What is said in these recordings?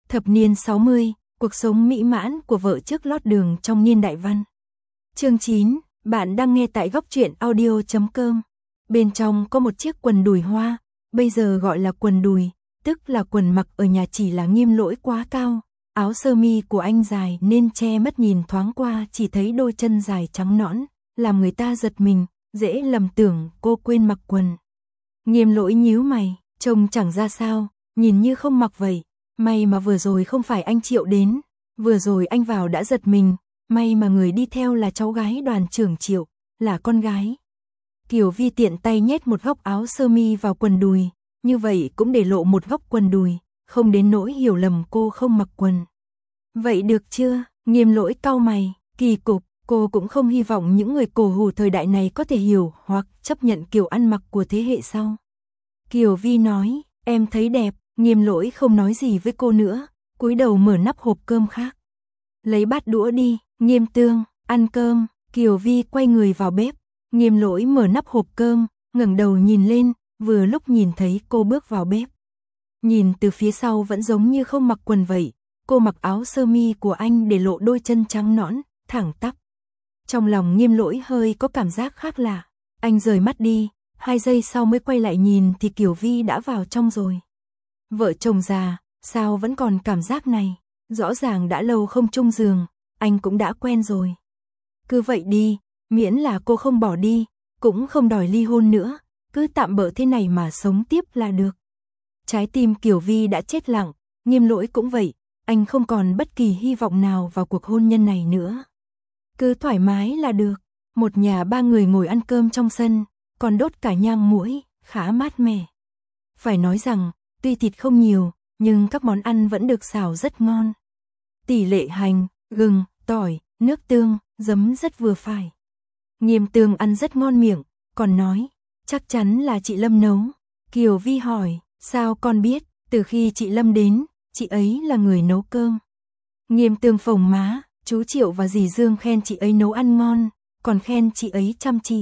Thập niên 60, cuộc sống mỹ mãn của vợ trước lót đường trong niên đại văn. Chương 9, bạn đang nghe tại góc truyện audio.com. Bên trong có một chiếc quần đùi hoa, bây giờ gọi là quần đùi, tức là quần mặc ở nhà chỉ là Nghiêm Lỗi quá cao. Áo sơ mi của anh dài nên che mất, nhìn thoáng qua chỉ thấy đôi chân dài trắng nõn, làm người ta giật mình, dễ lầm tưởng cô quên mặc quần. Nghiêm Lỗi nhíu mày, trông chẳng ra sao, nhìn như không mặc vậy. May mà vừa rồi không phải anh Triệu đến, vừa rồi anh vào đã giật mình, may mà người đi theo là cháu gái đoàn trưởng Triệu, là con gái. Kiều Vi tiện tay nhét một góc áo sơ mi vào quần đùi, như vậy cũng để lộ một góc quần đùi, không đến nỗi hiểu lầm cô không mặc quần. Vậy được chưa? Nghiêm Lỗi cau mày, kỳ cục, cô cũng không hy vọng những người cổ hủ thời đại này có thể hiểu hoặc chấp nhận kiểu ăn mặc của thế hệ sau. Kiều Vi nói, em thấy đẹp. Nghiêm Lỗi không nói gì với cô nữa, cúi đầu mở nắp hộp cơm khác. Lấy bát đũa đi, Nghiêm Tương, ăn cơm. Kiều Vi quay người vào bếp. Nghiêm Lỗi mở nắp hộp cơm, ngẩng đầu nhìn lên, vừa lúc nhìn thấy cô bước vào bếp. Nhìn từ phía sau vẫn giống như không mặc quần vậy, cô mặc áo sơ mi của anh để lộ đôi chân trắng nõn, thẳng tắp. Trong lòng Nghiêm Lỗi hơi có cảm giác khác lạ, anh rời mắt đi, 2 giây sau mới quay lại nhìn thì Kiều Vi đã vào trong rồi. Vợ chồng già, sao vẫn còn cảm giác này, rõ ràng đã lâu không chung giường, anh cũng đã quen rồi. Cứ vậy đi, miễn là cô không bỏ đi, cũng không đòi ly hôn nữa, cứ tạm bợ thế này mà sống tiếp là được. Trái tim Kiều Vi đã chết lặng, Nghiêm Lỗi cũng vậy, anh không còn bất kỳ hy vọng nào vào cuộc hôn nhân này nữa. Cứ thoải mái là được, một nhà 3 người ngồi ăn cơm trong sân, còn đốt cả nhang muỗi, khá mát mẻ. Phải nói rằng, tuy thịt không nhiều, nhưng các món ăn vẫn được xào rất ngon. Tỷ lệ hành, gừng, tỏi, nước tương, giấm rất vừa phải. Nghiêm Tương ăn rất ngon miệng, còn nói, chắc chắn là chị Lâm nấu. Kiều Vi hỏi, sao con biết, từ khi chị Lâm đến, chị ấy là người nấu cơm. Nghiêm Tương phồng má, chú Triệu và dì Dương khen chị ấy nấu ăn ngon, còn khen chị ấy chăm chỉ.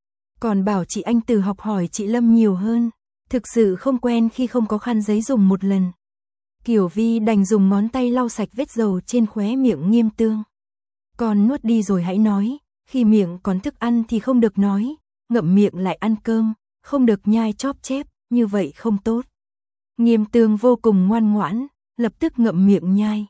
Còn bảo chị Anh Từ học hỏi chị Lâm nhiều hơn. Thực sự không quen khi không có khăn giấy dùng một lần. Kiều Vi đành dùng ngón tay lau sạch vết dầu trên khóe miệng Nghiêm Tương. Con nuốt đi rồi hãy nói, khi miệng còn thức ăn thì không được nói, ngậm miệng lại ăn cơm, không được nhai chóp chép, như vậy không tốt. Nghiêm Tương vô cùng ngoan ngoãn, lập tức ngậm miệng nhai.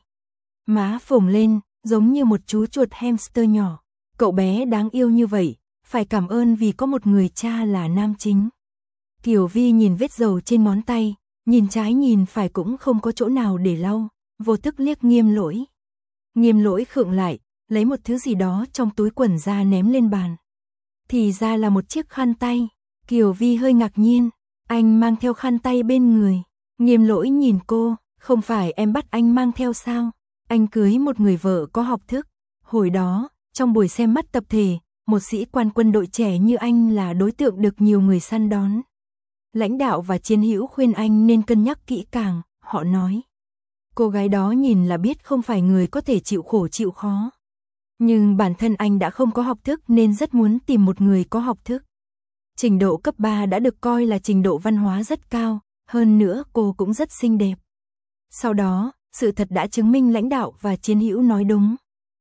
Má phồng lên, giống như một chú chuột hamster nhỏ. Cậu bé đáng yêu như vậy, phải cảm ơn vì có một người cha là nam chính. Kiều Vi nhìn vết dầu trên ngón tay, nhìn trái nhìn phải cũng không có chỗ nào để lau, vô thức liếc Nghiêm Lỗi. Nghiêm Lỗi khựng lại, lấy một thứ gì đó trong túi quần ra ném lên bàn. Thì ra là một chiếc khăn tay. Kiều Vi hơi ngạc nhiên, anh mang theo khăn tay bên người. Nghiêm Lỗi nhìn cô, không phải em bắt anh mang theo sao? Anh cưới một người vợ có học thức. Hồi đó, trong buổi xem mắt tập thể, một sĩ quan quân đội trẻ như anh là đối tượng được nhiều người săn đón. Lãnh đạo và chiến hữu khuyên anh nên cân nhắc kỹ càng, họ nói. Cô gái đó nhìn là biết không phải người có thể chịu khổ chịu khó. Nhưng bản thân anh đã không có học thức nên rất muốn tìm một người có học thức. Trình độ cấp 3 đã được coi là trình độ văn hóa rất cao, hơn nữa cô cũng rất xinh đẹp. Sau đó, sự thật đã chứng minh lãnh đạo và chiến hữu nói đúng.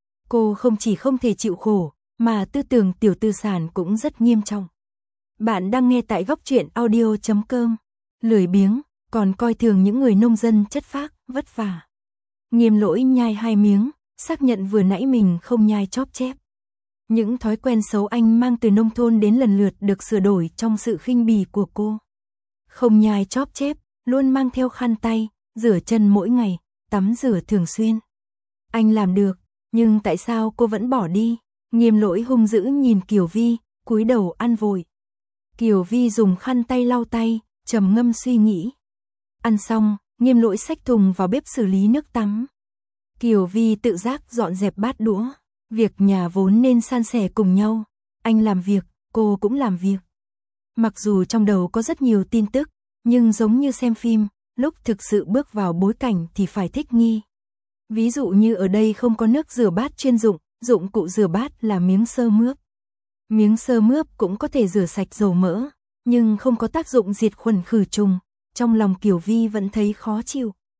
Cô không chỉ không thể chịu khổ, mà tư tưởng tiểu tư sản cũng rất nghiêm trọng. Bạn đang nghe tại góc truyện audio.com. Lười biếng, còn coi thường những người nông dân chất phác, vất vả. Nghiêm Lỗi nhai 2 miếng, xác nhận vừa nãy mình không nhai chóp chép. Những thói quen xấu anh mang từ nông thôn đến lần lượt được sửa đổi trong sự khinh bỉ của cô. Không nhai chóp chép, luôn mang theo khăn tay, rửa chân mỗi ngày, tắm rửa thường xuyên. Anh làm được, nhưng tại sao cô vẫn bỏ đi? Nghiêm Lỗi hung dữ nhìn Kiều Vi, cúi đầu ăn vội. Kiều Vi dùng khăn tay lau tay, trầm ngâm suy nghĩ. Ăn xong, Nghiêm Lỗi xách thùng vào bếp xử lý nước tắm. Kiều Vi tự giác dọn dẹp bát đũa. Việc nhà vốn nên san sẻ cùng nhau. Anh làm việc, cô cũng làm việc. Mặc dù trong đầu có rất nhiều tin tức, nhưng giống như xem phim, lúc thực sự bước vào bối cảnh thì phải thích nghi. Ví dụ như ở đây không có nước rửa bát chuyên dụng, dụng cụ rửa bát là miếng sơ mướp. Miếng sơ mướp cũng có thể rửa sạch dầu mỡ, nhưng không có tác dụng diệt khuẩn khử trùng. Trong lòng Kiều Vi vẫn thấy khó chịu.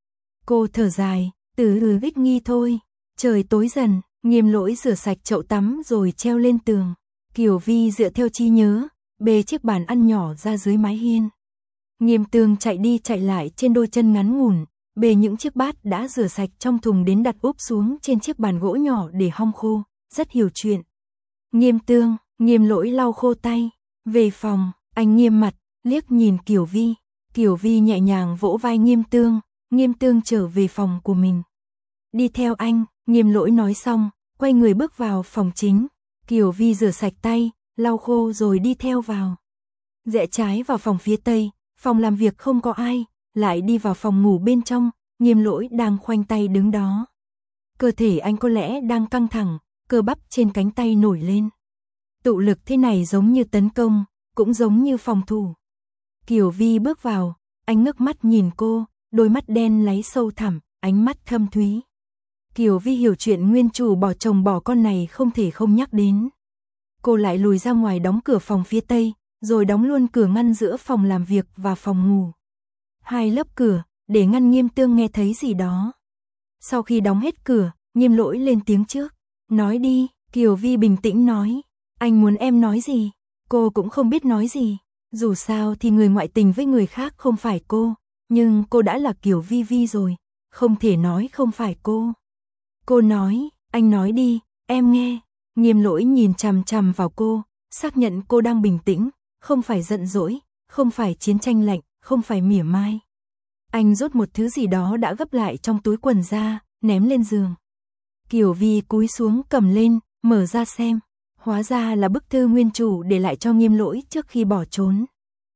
Cô thở dài, ích nghi thôi. Trời tối dần, Nghiêm Lỗi rửa sạch chậu tắm rồi treo lên tường. Kiều Vi dựa theo trí nhớ, bê chiếc bàn ăn nhỏ ra dưới mái hiên. Nghiêm Tường chạy đi chạy lại trên đôi chân ngắn ngủn, bê những chiếc bát đã rửa sạch trong thùng đến đặt úp xuống trên chiếc bàn gỗ nhỏ để hong khô, rất hiểu chuyện. Nghiêm Tường, Nghiêm Lỗi lau khô tay, về phòng, anh nghiêm mặt, liếc nhìn Kiều Vi. Kiều Vi nhẹ nhàng vỗ vai Nghiêm Tường trở về phòng của mình. Đi theo anh, Nghiêm Lỗi nói xong, quay người bước vào phòng chính. Kiều Vi rửa sạch tay, lau khô rồi đi theo vào. Rẽ trái vào phòng phía tây, phòng làm việc không có ai, lại đi vào phòng ngủ bên trong, Nghiêm Lỗi đang khoanh tay đứng đó. Cơ thể anh có lẽ đang căng thẳng, cơ bắp trên cánh tay nổi lên. Tụ lực thế này giống như tấn công, cũng giống như phòng thủ. Kiều Vi bước vào, anh ngước mắt nhìn cô, đôi mắt đen láy sâu thẳm, ánh mắt thâm thúy. Kiều Vi hiểu chuyện nguyên chủ bỏ chồng bỏ con này không thể không nhắc đến. Cô lại lùi ra ngoài đóng cửa phòng phía tây, rồi đóng luôn cửa ngăn giữa phòng làm việc và phòng ngủ. Hai lớp cửa, để ngăn Nghiêm Tường nghe thấy gì đó. Sau khi đóng hết cửa, Nghiêm Lỗi lên tiếng trước. Nói đi, Kiều Vi bình tĩnh nói. Anh muốn em nói gì? Cô cũng không biết nói gì. Dù sao thì người ngoại tình với người khác không phải cô, nhưng cô đã là Kiều Vi rồi, không thể nói không phải cô. Cô nói, anh nói đi, em nghe. Nghiêm Lỗi nhìn chằm chằm vào cô, xác nhận cô đang bình tĩnh, không phải giận dỗi, không phải chiến tranh lạnh, không phải mỉa mai. Anh rút một thứ gì đó đã gấp lại trong túi quần ra, ném lên giường. Kiều Vi cúi xuống cầm lên, mở ra xem. Hóa ra là bức thư nguyên chủ để lại cho Nghiêm Lỗi trước khi bỏ trốn.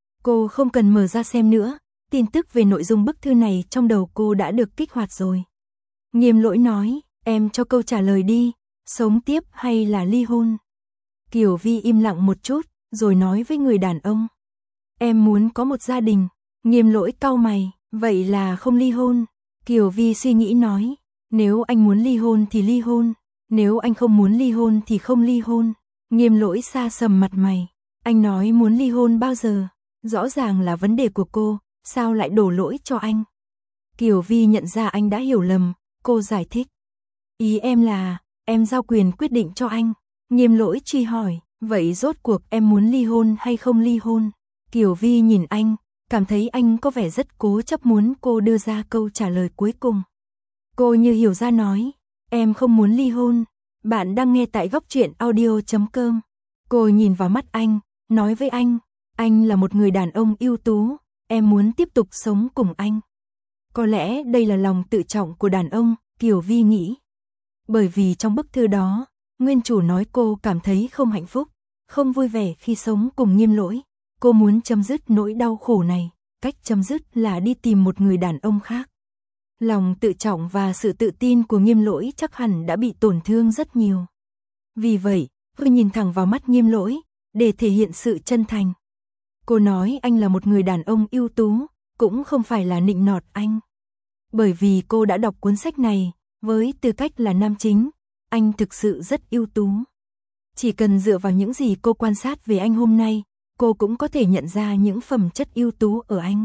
Cô không cần mở ra xem nữa, tin tức về nội dung bức thư này trong đầu cô đã được kích hoạt rồi. Nghiêm Lỗi nói, em cho câu trả lời đi, sống tiếp hay là ly hôn? Kiều Vi im lặng một chút, rồi nói với người đàn ông. Em muốn có một gia đình. Nghiêm Lỗi cau mày, vậy là không ly hôn. Kiều Vi suy nghĩ nói, nếu anh muốn ly hôn thì ly hôn, nếu anh không muốn ly hôn thì không ly hôn. Nghiêm Lỗi xa sầm mặt mày, anh nói muốn ly hôn bao giờ? Rõ ràng là vấn đề của cô, sao lại đổ lỗi cho anh? Kiều Vi nhận ra anh đã hiểu lầm, cô giải thích. Ý em là, em giao quyền quyết định cho anh. Nghiêm Lỗi truy hỏi, vậy rốt cuộc em muốn ly hôn hay không ly hôn? Kiều Vi nhìn anh, cảm thấy anh có vẻ rất cố chấp muốn cô đưa ra câu trả lời cuối cùng. Cô như hiểu ra nói, em không muốn ly hôn. Bạn đang nghe tại góc truyện audio.com. Cô nhìn vào mắt anh, nói với anh là một người đàn ông ưu tú, em muốn tiếp tục sống cùng anh. Có lẽ đây là lòng tự trọng của đàn ông, Kiều Vi nghĩ. Bởi vì trong bức thư đó, nguyên chủ nói cô cảm thấy không hạnh phúc, không vui vẻ khi sống cùng Nghiêm Lỗi. Cô muốn chấm dứt nỗi đau khổ này, cách chấm dứt là đi tìm một người đàn ông khác. Lòng tự trọng và sự tự tin của Nghiêm Lỗi chắc hẳn đã bị tổn thương rất nhiều. Vì vậy, cô nhìn thẳng vào mắt Nghiêm Lỗi, để thể hiện sự chân thành. Cô nói anh là một người đàn ông ưu tú, cũng không phải là nịnh nọt anh. Bởi vì cô đã đọc cuốn sách này, với tư cách là nam chính, anh thực sự rất ưu tú. Chỉ cần dựa vào những gì cô quan sát về anh hôm nay, cô cũng có thể nhận ra những phẩm chất ưu tú ở anh.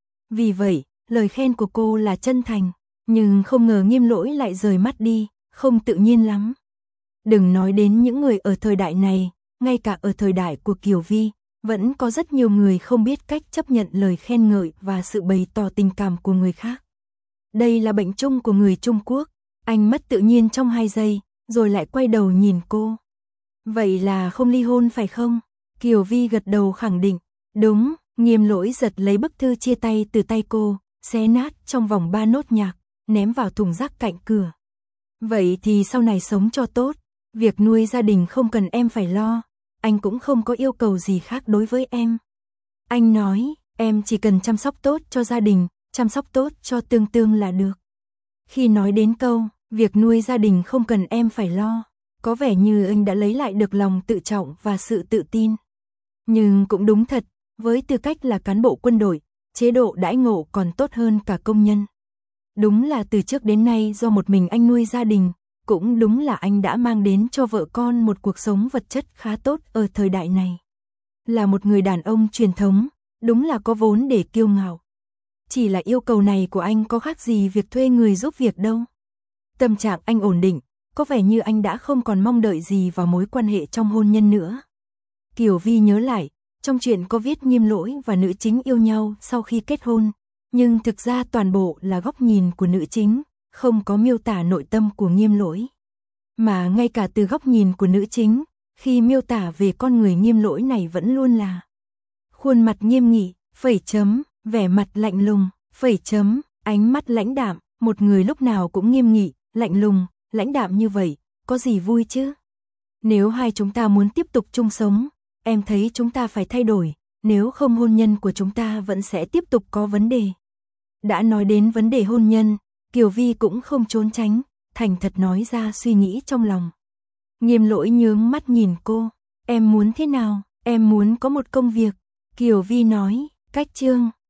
Vì vậy, lời khen của cô là chân thành, nhưng không ngờ Nghiêm Lỗi lại rời mắt đi, không tự nhiên lắm. Đừng nói đến những người ở thời đại này, ngay cả ở thời đại của Kiều Vi, vẫn có rất nhiều người không biết cách chấp nhận lời khen ngợi và sự bày tỏ tình cảm của người khác. Đây là bệnh chung của người Trung Quốc. Anh mất tự nhiên trong 2 giây, rồi lại quay đầu nhìn cô. Vậy là không ly hôn phải không? Kiều Vi gật đầu khẳng định. Đúng. Nghiêm Lỗi giật lấy bức thư chia tay từ tay cô, xé nát trong vòng 3 nốt nhạc, ném vào thùng rác cạnh cửa. Vậy thì sau này sống cho tốt, việc nuôi gia đình không cần em phải lo, anh cũng không có yêu cầu gì khác đối với em. Anh nói, em chỉ cần chăm sóc tốt cho gia đình, chăm sóc tốt cho Tương là được. Khi nói đến câu, việc nuôi gia đình không cần em phải lo, có vẻ như anh đã lấy lại được lòng tự trọng và sự tự tin. Nhưng cũng đúng thật, với tư cách là cán bộ quân đội, chế độ đãi ngộ còn tốt hơn cả công nhân. Đúng là từ trước đến nay do một mình anh nuôi gia đình, cũng đúng là anh đã mang đến cho vợ con một cuộc sống vật chất khá tốt ở thời đại này. Là một người đàn ông truyền thống, đúng là có vốn để kiêu ngạo. Chỉ là yêu cầu này của anh có khác gì việc thuê người giúp việc đâu. Tâm trạng anh ổn định, có vẻ như anh đã không còn mong đợi gì vào mối quan hệ trong hôn nhân nữa. Kiều Vi nhớ lại, trong truyện có viết Nghiêm Lỗi và nữ chính yêu nhau sau khi kết hôn, nhưng thực ra toàn bộ là góc nhìn của nữ chính, không có miêu tả nội tâm của Nghiêm Lỗi. Mà ngay cả từ góc nhìn của nữ chính, khi miêu tả về con người Nghiêm Lỗi này vẫn luôn là khuôn mặt nghiêm nghị, vẻ mặt lạnh lùng, ánh mắt lãnh đạm, một người lúc nào cũng nghiêm nghị, lạnh lùng, lãnh đạm như vậy, có gì vui chứ? Nếu hai chúng ta muốn tiếp tục chung sống, em thấy chúng ta phải thay đổi, nếu không hôn nhân của chúng ta vẫn sẽ tiếp tục có vấn đề. Đã nói đến vấn đề hôn nhân, Kiều Vi cũng không trốn tránh, thành thật nói ra suy nghĩ trong lòng. Nghiêm Lỗi nhướng mắt nhìn cô, em muốn thế nào? Em muốn có một công việc. Kiều Vi nói, cách chương